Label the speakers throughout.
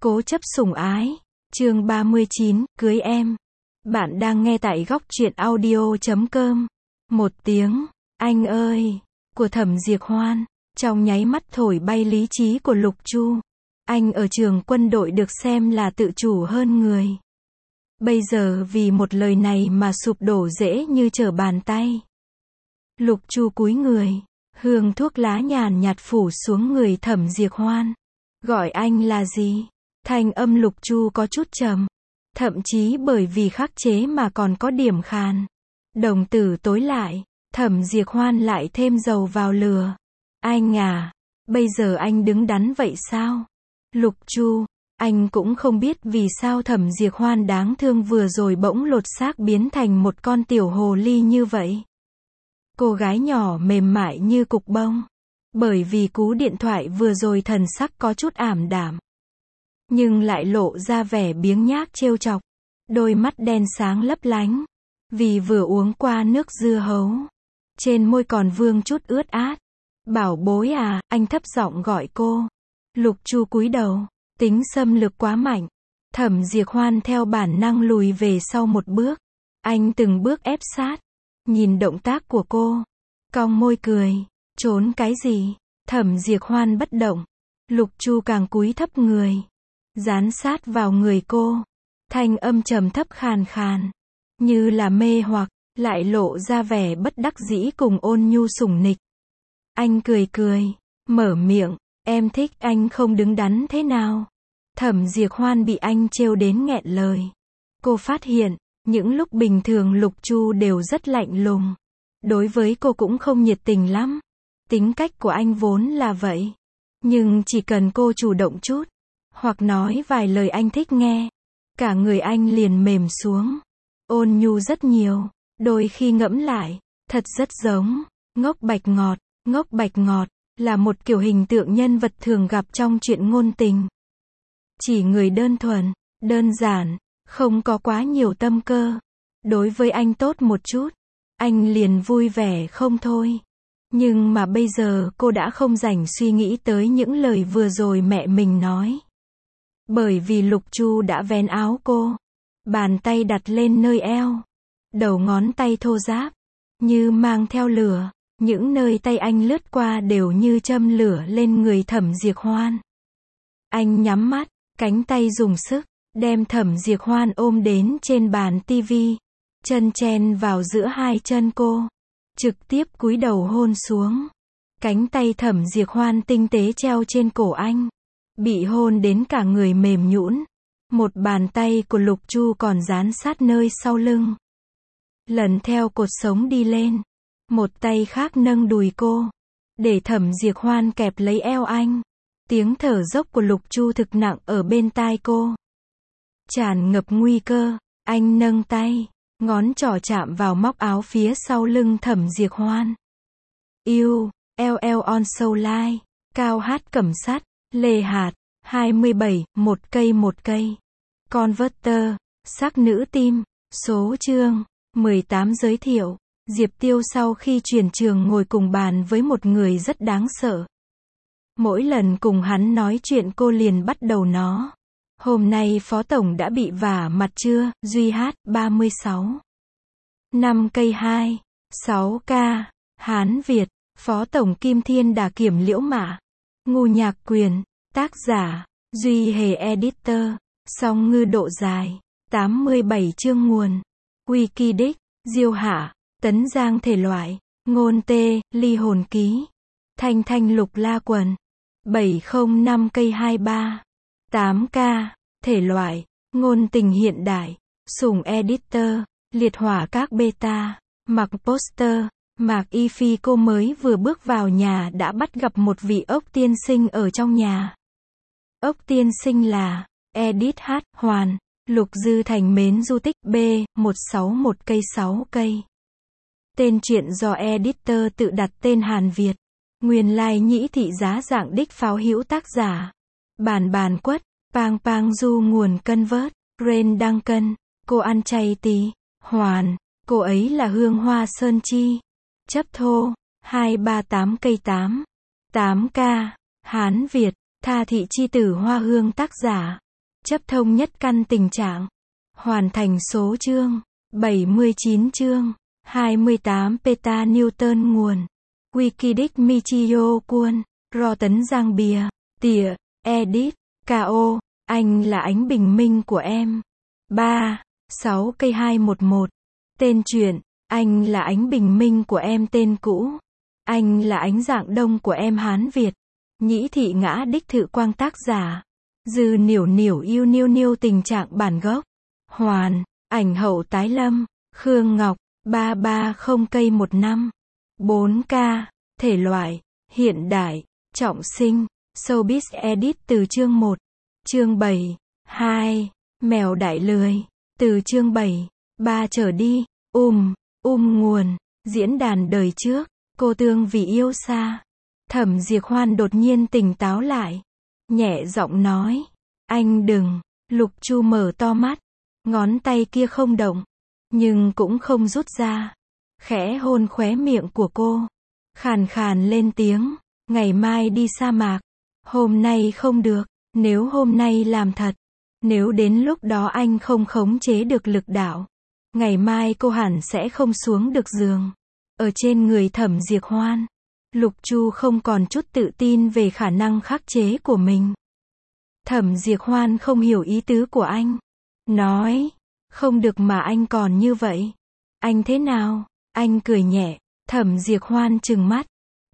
Speaker 1: Cố chấp sủng ái. Chương 39, cưới em. Bạn đang nghe tại góc truyện audio.com. Một tiếng, anh ơi, của Thẩm Diệc Hoan, trong nháy mắt thổi bay lý trí của Lục Chu. Anh ở trường quân đội được xem là tự chủ hơn người. Bây giờ vì một lời này mà sụp đổ dễ như trở bàn tay. Lục Chu cúi người, hương thuốc lá nhàn nhạt phủ xuống người Thẩm Diệc Hoan. Gọi anh là gì? Thanh âm Lục Chu có chút trầm, thậm chí bởi vì khắc chế mà còn có điểm khàn. Đồng tử tối lại, Thẩm Diệc Hoan lại thêm dầu vào lửa. Anh à, bây giờ anh đứng đắn vậy sao? Lục Chu, anh cũng không biết vì sao Thẩm Diệc Hoan đáng thương vừa rồi bỗng lột xác biến thành một con tiểu hồ ly như vậy. Cô gái nhỏ mềm mại như cục bông. Bởi vì cú điện thoại vừa rồi thần sắc có chút ảm đạm, nhưng lại lộ ra vẻ biếng nhác trêu chọc. Đôi mắt đen sáng lấp lánh, vì vừa uống qua nước dưa hấu. Trên môi còn vương chút ướt át. Bảo bối à, anh thấp giọng gọi cô. Lục Chu cúi đầu, tính xâm lược quá mạnh. Thẩm Diệc Hoan theo bản năng lùi về sau một bước. Anh từng bước ép sát, nhìn động tác của cô, cong môi cười. Trốn cái gì? Thẩm Diệc Hoan bất động. Lục Chu càng cúi thấp người, dán sát vào người cô. Thanh âm trầm thấp khàn khàn, như là mê hoặc, lại lộ ra vẻ bất đắc dĩ cùng ôn nhu sủng nịch. Anh cười cười, mở miệng, em thích anh không đứng đắn thế nào? Thẩm Diệc Hoan bị anh trêu đến nghẹn lời. Cô phát hiện, những lúc bình thường Lục Chu đều rất lạnh lùng. Đối với cô cũng không nhiệt tình lắm. Tính cách của anh vốn là vậy. Nhưng chỉ cần cô chủ động chút, hoặc nói vài lời anh thích nghe, cả người anh liền mềm xuống. Ôn nhu rất nhiều. Đôi khi ngẫm lại, thật rất giống Ngốc Bạch Ngọt. Ngốc Bạch Ngọt là một kiểu hình tượng nhân vật thường gặp trong truyện ngôn tình. Chỉ người đơn thuần, đơn giản, không có quá nhiều tâm cơ. Đối với anh tốt một chút, anh liền vui vẻ không thôi. Nhưng mà bây giờ cô đã không rảnh suy nghĩ tới những lời vừa rồi mẹ mình nói. Bởi vì Lục Chu đã vén áo cô, bàn tay đặt lên nơi eo, đầu ngón tay thô ráp, như mang theo lửa. Những nơi tay anh lướt qua đều như châm lửa lên người Thẩm Diệc Hoan. Anh nhắm mắt, cánh tay dùng sức, đem Thẩm Diệc Hoan ôm đến trên bàn tivi, chân chen vào giữa hai chân cô, trực tiếp cúi đầu hôn xuống. Cánh tay Thẩm Diệc Hoan tinh tế treo trên cổ anh, bị hôn đến cả người mềm nhũn. Một bàn tay của Lục Chu còn dán sát nơi sau lưng, lần theo cột sống đi lên. Một tay khác nâng đùi cô, để Thẩm Diệc Hoan kẹp lấy eo anh. Tiếng thở dốc của Lục Chu thực nặng ở bên tai cô, tràn ngập nguy cơ. Anh nâng tay, ngón trỏ chạm vào móc áo phía sau lưng Thẩm Diệc Hoan. Yêu, LL on Soul Line, Cao Hát Cẩm Sắt, Lê Hạt, 27, một cây. Converter, sắc nữ tim, số chương, 18 giới thiệu. Diệp Tiêu sau khi chuyển trường ngồi cùng bàn với một người rất đáng sợ. Mỗi lần cùng hắn nói chuyện cô liền bắt đầu nó. Hôm nay Phó Tổng đã bị vả mặt chưa? Duy Hát, 36. 5 cây 2, 6K. Hán Việt. Phó Tổng Kim Thiên Đà Kiểm Liễu Mã. Ngu Nhạc Quyền. Tác giả, Duy Hề Editor. Song ngư độ dài. 87 chương nguồn. Wikidic. Diêu Hạ. Tấn Giang thể loại. Ngôn tê, ly hồn ký. Thanh Thanh Lục La Quần. 705 cây 23. 8K. Thể loại. Ngôn tình hiện đại. Sủng editor. Liệt hỏa các beta. Mặc poster. Mạc Y Phi cô mới vừa bước vào nhà đã bắt gặp một vị ốc tiên sinh ở trong nhà. Ốc tiên sinh là Edith H. Hoàn. Lục Dư Thành mến du tích B. 161 cây 6 cây. Tên truyện do editor tự đặt tên Hàn Việt. Nguyên lai nhĩ thị giá dạng đích pháo hữu tác giả. Bàn quất, pang du nguồn cân vớt, Ren đăng cân. Cô ăn chay tí. Hoàn, cô ấy là Hương Hoa Sơn Chi. Chấp thô, 238 cây 8. 8K. Hán Việt, Tha thị chi tử Hoa Hương tác giả. Chấp thông nhất căn tình trạng. Hoàn thành số chương. 79 chương. 28 peta Newton nguồn. Wikidic Michio Quân. Ro tấn Giang Bìa. Tỉa. Edit. K.O. Anh là ánh bình minh của em. 3. 6 cây 211. Tên truyện. Anh là ánh bình minh của em tên cũ. Anh là ánh dạng đông của em Hán Việt. Nhĩ thị ngã đích thự quang tác giả. Dư niểu niểu yêu niêu niêu tình trạng bản gốc. Hoàn. Ảnh hậu tái lâm. Khương Ngọc. 330 cây 15. 4K. Thể loại. Hiện đại. Trọng sinh. Showbiz edit từ chương 1. Chương 7. 2. Mèo đại lười. Từ chương 7. 3 trở đi. Nguồn. Diễn đàn đời trước. Cô Tương vì yêu xa. Thẩm Diệp Hoan đột nhiên tỉnh táo lại. Nhẹ giọng nói. Anh đừng. Lục Chu mở to mắt. Ngón tay kia không động. Nhưng cũng không rút ra. Khẽ hôn khóe miệng của cô. Khàn khàn lên tiếng. Ngày mai đi sa mạc. Hôm nay không được. Nếu hôm nay làm thật. Nếu đến lúc đó anh không khống chế được lực đạo. Ngày mai cô hẳn sẽ không xuống được giường. Ở trên người Thẩm Diệp Hoan. Lục Chu không còn chút tự tin về khả năng khắc chế của mình. Thẩm Diệp Hoan không hiểu ý tứ của anh. Nói. Không được mà anh còn như vậy. Anh thế nào? Anh cười nhẹ. Thẩm Diệp Hoan trừng mắt.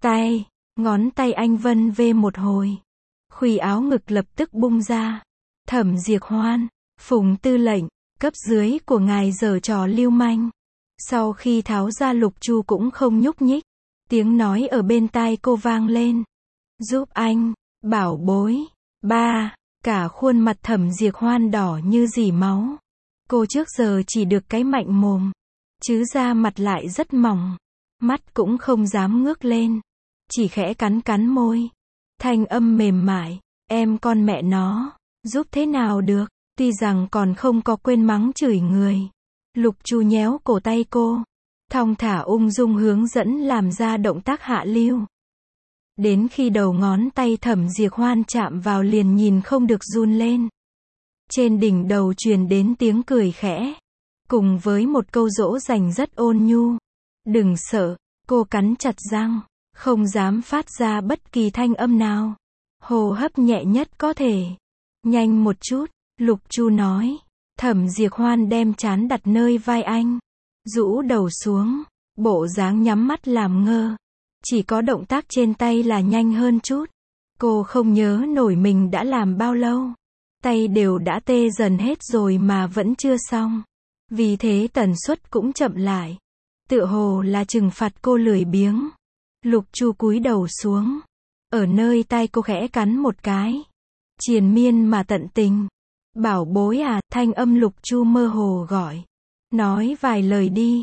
Speaker 1: Ngón tay anh vân vê một hồi. Khuy áo ngực lập tức bung ra. Thẩm Diệp Hoan. Phùng tư lệnh. Cấp dưới của ngài giở trò lưu manh. Sau khi tháo ra Lục Chu cũng không nhúc nhích. Tiếng nói ở bên tai cô vang lên. Giúp anh. Bảo bối. 3. Cả khuôn mặt Thẩm Diệp Hoan đỏ như dỉ máu. Cô trước giờ chỉ được cái mạnh mồm. Chứ da mặt lại rất mỏng. Mắt cũng không dám ngước lên. Chỉ khẽ cắn môi. Thanh âm mềm mại. Em con mẹ nó. Giúp thế nào được. Tuy rằng còn không có quên mắng chửi người. Lục Chu nhéo cổ tay cô. Thong thả ung dung hướng dẫn làm ra động tác hạ lưu. Đến khi đầu ngón tay Thẩm Diệp Hoan chạm vào liền nhìn không được run lên. Trên đỉnh đầu truyền đến tiếng cười khẽ. Cùng với một câu dỗ dành rất ôn nhu. Đừng sợ, cô cắn chặt răng. Không dám phát ra bất kỳ thanh âm nào. Hô hấp nhẹ nhất có thể. Nhanh một chút, Lục Chu nói. Thẩm Diệp Hoan đem trán đặt nơi vai anh. Rũ đầu xuống. Bộ dáng nhắm mắt làm ngơ. Chỉ có động tác trên tay là nhanh hơn chút. Cô không nhớ nổi mình đã làm bao lâu. Tay đều đã tê dần hết rồi mà vẫn chưa xong. Vì thế tần suất cũng chậm lại. Tựa hồ là trừng phạt cô lười biếng. Lục Chu cúi đầu xuống. Ở nơi tai cô khẽ cắn một cái. Triền miên mà tận tình. Bảo bối à, thanh âm Lục Chu mơ hồ gọi. Nói vài lời đi.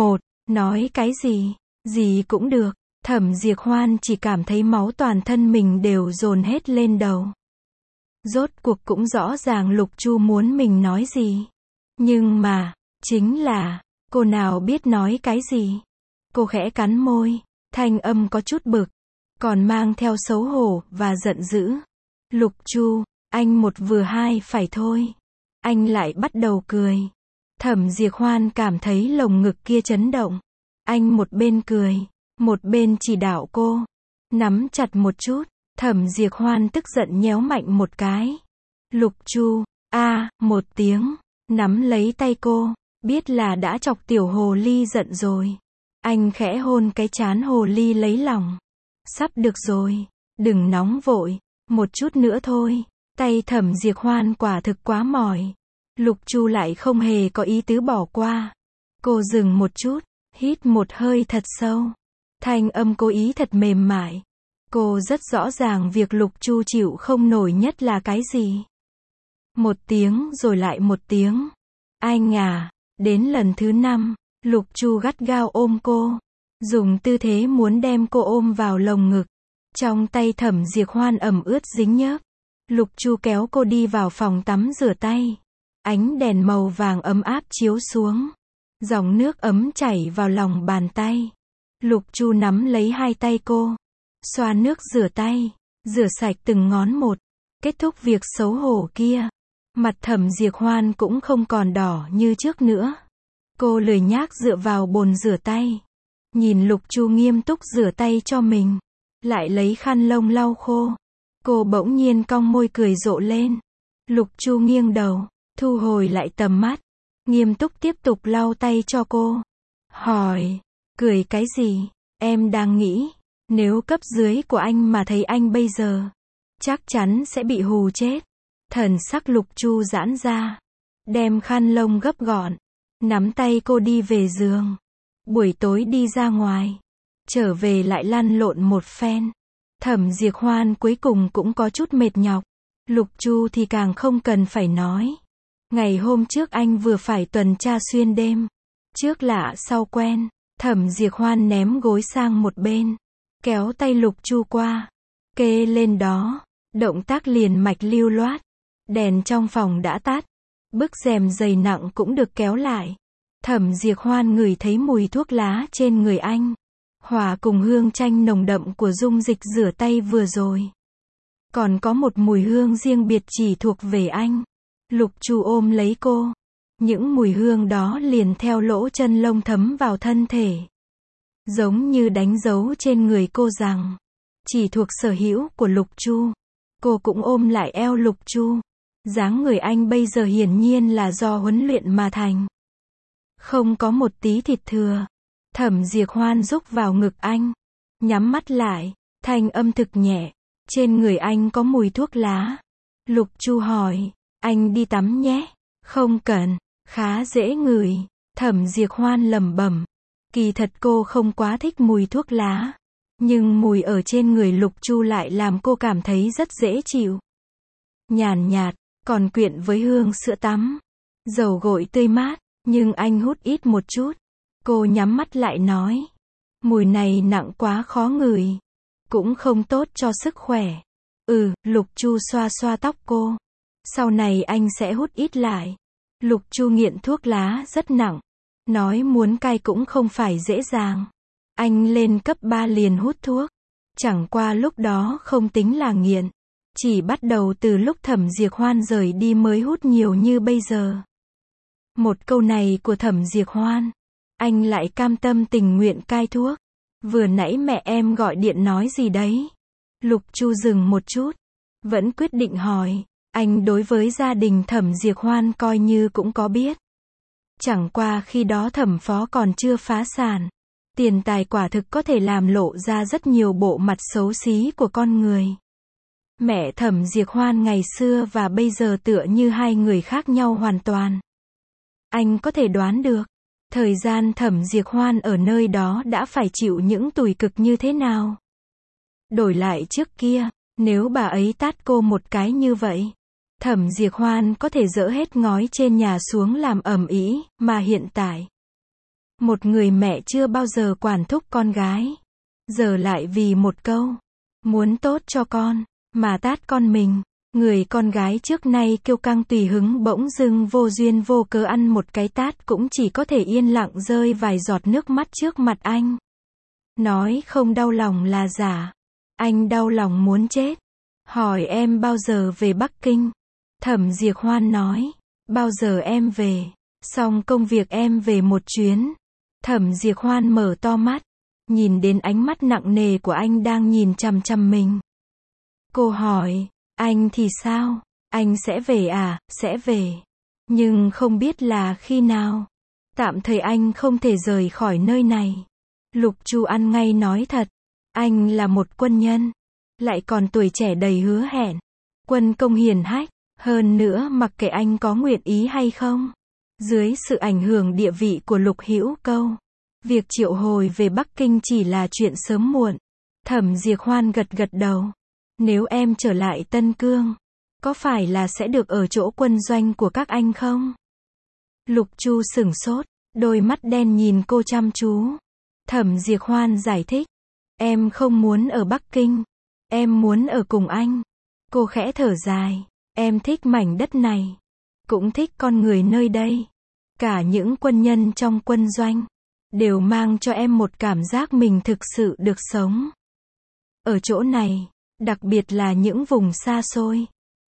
Speaker 1: Nói cái gì? Gì cũng được. Thẩm Diệp Hoan chỉ cảm thấy máu toàn thân mình đều dồn hết lên đầu. Rốt cuộc cũng rõ ràng Lục Chu muốn mình nói gì. Nhưng mà, chính là, cô nào biết nói cái gì. Cô khẽ cắn môi, thanh âm có chút bực, còn mang theo xấu hổ và giận dữ. Lục Chu, anh một vừa hai phải thôi. Anh lại bắt đầu cười. Thẩm Diệp Hoan cảm thấy lồng ngực kia chấn động. Anh một bên cười, một bên chỉ đạo cô. Nắm chặt một chút. Thẩm Diệp Hoan tức giận nhéo mạnh một cái. Lục Chu, một tiếng, nắm lấy tay cô, biết là đã chọc tiểu hồ ly giận rồi. Anh khẽ hôn cái trán hồ ly lấy lòng. Sắp được rồi, đừng nóng vội, một chút nữa thôi. Tay Thẩm Diệp Hoan quả thực quá mỏi. Lục Chu lại không hề có ý tứ bỏ qua. Cô dừng một chút, hít một hơi thật sâu. Thanh âm cố ý thật mềm mại. Cô rất rõ ràng việc Lục Chu chịu không nổi nhất là cái gì. Một tiếng rồi lại một tiếng. Anh à, đến lần thứ 5, Lục Chu gắt gao ôm cô. Dùng tư thế muốn đem cô ôm vào lồng ngực. Trong tay Thẩm Diệp Hoan ẩm ướt dính nhớp. Lục Chu kéo cô đi vào phòng tắm rửa tay. Ánh đèn màu vàng ấm áp chiếu xuống. Dòng nước ấm chảy vào lòng bàn tay. Lục Chu nắm lấy hai tay cô. Xoa nước rửa tay. Rửa sạch từng ngón một. Kết thúc việc xấu hổ kia. Mặt Thẩm Diệp Hoan cũng không còn đỏ như trước nữa. Cô lười nhác dựa vào bồn rửa tay. Nhìn Lục Chu nghiêm túc rửa tay cho mình. Lại lấy khăn lông lau khô. Cô bỗng nhiên cong môi cười rộ lên. Lục Chu nghiêng đầu, thu hồi lại tầm mắt. Nghiêm túc tiếp tục lau tay cho cô. Hỏi, cười cái gì? Em đang nghĩ, nếu cấp dưới của anh mà thấy anh bây giờ, chắc chắn sẽ bị hù chết. Thần sắc Lục Chu giãn ra. Đem khăn lông gấp gọn. Nắm tay cô đi về giường. Buổi tối đi ra ngoài. Trở về lại lăn lộn một phen. Thẩm Diệp Hoan cuối cùng cũng có chút mệt nhọc. Lục Chu thì càng không cần phải nói. Ngày hôm trước anh vừa phải tuần tra xuyên đêm. Trước lạ sau quen. Thẩm Diệp Hoan ném gối sang một bên. Kéo tay Lục Chu qua. Kê lên đó. Động tác liền mạch lưu loát. Đèn trong phòng đã tắt. Bức rèm dày nặng cũng được kéo lại. Thẩm Diệp Hoan ngửi thấy mùi thuốc lá trên người anh. Hòa cùng hương chanh nồng đậm của dung dịch rửa tay vừa rồi. Còn có một mùi hương riêng biệt chỉ thuộc về anh. Lục Chu ôm lấy cô. Những mùi hương đó liền theo lỗ chân lông thấm vào thân thể. Giống như đánh dấu trên người cô rằng, chỉ thuộc sở hữu của Lục Chu. Cô cũng ôm lại eo Lục Chu. Dáng người anh bây giờ hiển nhiên là do huấn luyện mà thành. Không có một tí thịt thừa. Thẩm Diệp Hoan rúc vào ngực anh. Nhắm mắt lại. Thanh âm thực nhẹ. Trên người anh có mùi thuốc lá. Lục Chu hỏi. Anh đi tắm nhé. Không cần. Khá dễ ngửi. Thẩm Diệp Hoan lẩm bẩm. Kỳ thật cô không quá thích mùi thuốc lá. Nhưng mùi ở trên người Lục Chu lại làm cô cảm thấy rất dễ chịu. Nhàn nhạt, còn quyện với hương sữa tắm. Dầu gội tươi mát. Nhưng anh hút ít một chút. Cô nhắm mắt lại nói. Mùi này nặng quá khó ngửi. Cũng không tốt cho sức khỏe. Lục Chu xoa xoa tóc cô. Sau này anh sẽ hút ít lại. Lục Chu nghiện thuốc lá rất nặng. Nói muốn cai cũng không phải dễ dàng. Anh lên cấp 3 liền hút thuốc. Chẳng qua lúc đó không tính là nghiện. Chỉ bắt đầu từ lúc Thẩm Diệp Hoan rời đi mới hút nhiều như bây giờ. Một câu này của Thẩm Diệp Hoan. Anh lại cam tâm tình nguyện cai thuốc. Vừa nãy mẹ em gọi điện nói gì đấy? Lục Chu dừng một chút. Vẫn quyết định hỏi. Anh đối với gia đình Thẩm Diệp Hoan coi như cũng có biết. Chẳng qua khi đó Thẩm Phó còn chưa phá sản. Tiền tài quả thực có thể làm lộ ra rất nhiều bộ mặt xấu xí của con người. Mẹ Thẩm Diệp Hoan ngày xưa và bây giờ tựa như hai người khác nhau hoàn toàn. Anh có thể đoán được. Thời gian Thẩm Diệp Hoan ở nơi đó đã phải chịu những tủi cực như thế nào. Đổi lại trước kia, nếu bà ấy tát cô một cái như vậy, Thẩm Diệp Hoan có thể dỡ hết ngói trên nhà xuống làm ầm ĩ, mà hiện tại, một người mẹ chưa bao giờ quản thúc con gái, giờ lại vì một câu, muốn tốt cho con, mà tát con mình. Người con gái trước nay kiêu căng tùy hứng bỗng dưng vô duyên vô cớ ăn một cái tát cũng chỉ có thể yên lặng rơi vài giọt nước mắt trước mặt anh. Nói không đau lòng là giả. Anh đau lòng muốn chết. Hỏi em bao giờ về Bắc Kinh? Thẩm Diệp Hoan nói. Bao giờ em về? Xong công việc em về một chuyến. Thẩm Diệp Hoan mở to mắt. Nhìn đến ánh mắt nặng nề của anh đang nhìn chằm chằm mình. Cô hỏi. Anh thì sao? Anh sẽ về à? Sẽ về. Nhưng không biết là khi nào. Tạm thời anh không thể rời khỏi nơi này. Lục Chu ăn ngay nói thật. Anh là một quân nhân. Lại còn tuổi trẻ đầy hứa hẹn. Quân công hiển hách. Hơn nữa mặc kệ anh có nguyện ý hay không. Dưới sự ảnh hưởng địa vị của Lục Hữu Câu. Việc triệu hồi về Bắc Kinh chỉ là chuyện sớm muộn. Thẩm Diệp Hoan gật gật đầu. Nếu em trở lại Tân Cương, có phải là sẽ được ở chỗ quân doanh của các anh không? Lục Chu sửng sốt, đôi mắt đen nhìn cô chăm chú. Thẩm Diệp Hoan giải thích. Em không muốn ở Bắc Kinh. Em muốn ở cùng anh. Cô khẽ thở dài. Em thích mảnh đất này. Cũng thích con người nơi đây. Cả những quân nhân trong quân doanh đều mang cho em một cảm giác mình thực sự được sống. Ở chỗ này. Đặc biệt là những vùng xa xôi.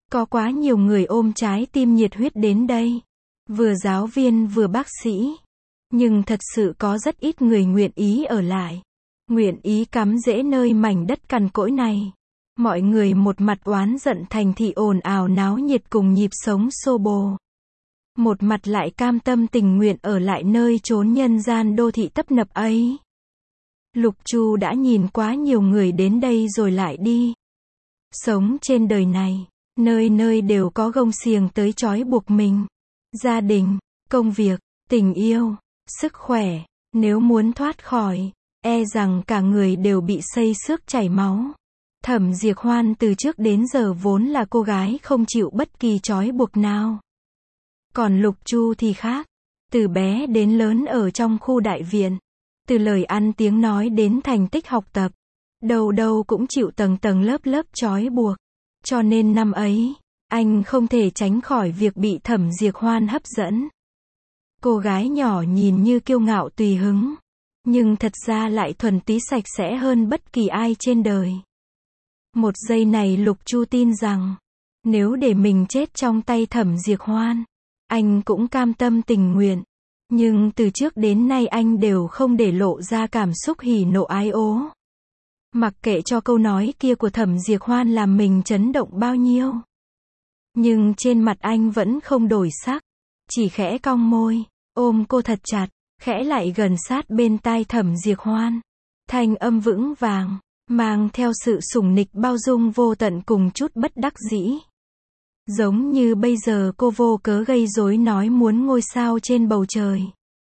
Speaker 1: Có quá nhiều người ôm trái tim nhiệt huyết đến đây. Vừa giáo viên vừa bác sĩ. Nhưng thật sự có rất ít người nguyện ý ở lại. Nguyện ý cắm rễ nơi mảnh đất cằn cỗi này. Mọi người một mặt oán giận thành thị ồn ào náo nhiệt cùng nhịp sống xô bồ. Một mặt lại cam tâm tình nguyện ở lại nơi chốn nhân gian đô thị tấp nập ấy. Lục Chu đã nhìn quá nhiều người đến đây rồi lại đi. Sống trên đời này, nơi nơi đều có gông xiềng tới trói buộc mình. Gia đình, công việc, tình yêu, sức khỏe, nếu muốn thoát khỏi, e rằng cả người đều bị xây xước chảy máu. Thẩm Diệp Hoan từ trước đến giờ vốn là cô gái không chịu bất kỳ trói buộc nào. Còn Lục Chu thì khác. Từ bé đến lớn ở trong khu đại viện. Từ lời ăn tiếng nói đến thành tích học tập. Đâu đâu cũng chịu tầng tầng lớp lớp trói buộc. Cho nên năm ấy, anh không thể tránh khỏi việc bị Thẩm Diệp Hoan hấp dẫn. Cô gái nhỏ nhìn như kiêu ngạo tùy hứng. Nhưng thật ra lại thuần túy sạch sẽ hơn bất kỳ ai trên đời. Một giây này Lục Chu tin rằng, nếu để mình chết trong tay Thẩm Diệp Hoan, anh cũng cam tâm tình nguyện. Nhưng từ trước đến nay anh đều không để lộ ra cảm xúc hỉ nộ ái ố. Mặc kệ cho câu nói kia của Thẩm Diệp Hoan làm mình chấn động bao nhiêu. Nhưng trên mặt anh vẫn không đổi sắc. Chỉ khẽ cong môi, ôm cô thật chặt, khẽ lại gần sát bên tai Thẩm Diệp Hoan. Thanh âm vững vàng, mang theo sự sủng nịch bao dung vô tận cùng chút bất đắc dĩ. Giống như bây giờ cô vô cớ gây rối nói muốn ngôi sao trên bầu trời.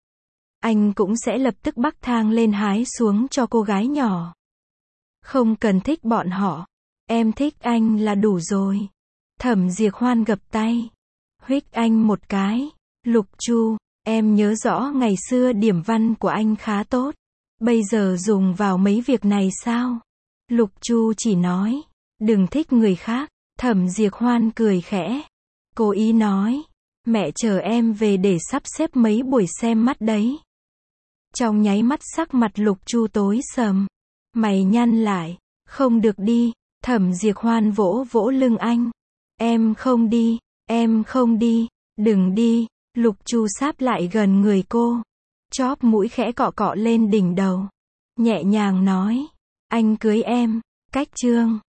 Speaker 1: Anh cũng sẽ lập tức bắc thang lên hái xuống cho cô gái nhỏ. Không cần thích bọn họ. Em thích anh là đủ rồi. Thẩm Diệp Hoan gập tay. Huých anh một cái. Lục Chu, em nhớ rõ ngày xưa điểm văn của anh khá tốt. Bây giờ dùng vào mấy việc này sao? Lục Chu chỉ nói. Đừng thích người khác. Thẩm Diệp Hoan cười khẽ. Cố ý nói. Mẹ chờ em về để sắp xếp mấy buổi xem mắt đấy. Trong nháy mắt sắc mặt Lục Chu tối sầm. Mày nhăn lại. Không được đi. Thẩm Diệp Hoan vỗ vỗ lưng anh. Em không đi. Em không đi. Đừng đi. Lục Chu sáp lại gần người cô. Chóp mũi khẽ cọ cọ lên đỉnh đầu. Nhẹ nhàng nói. Anh cưới em. Cách chương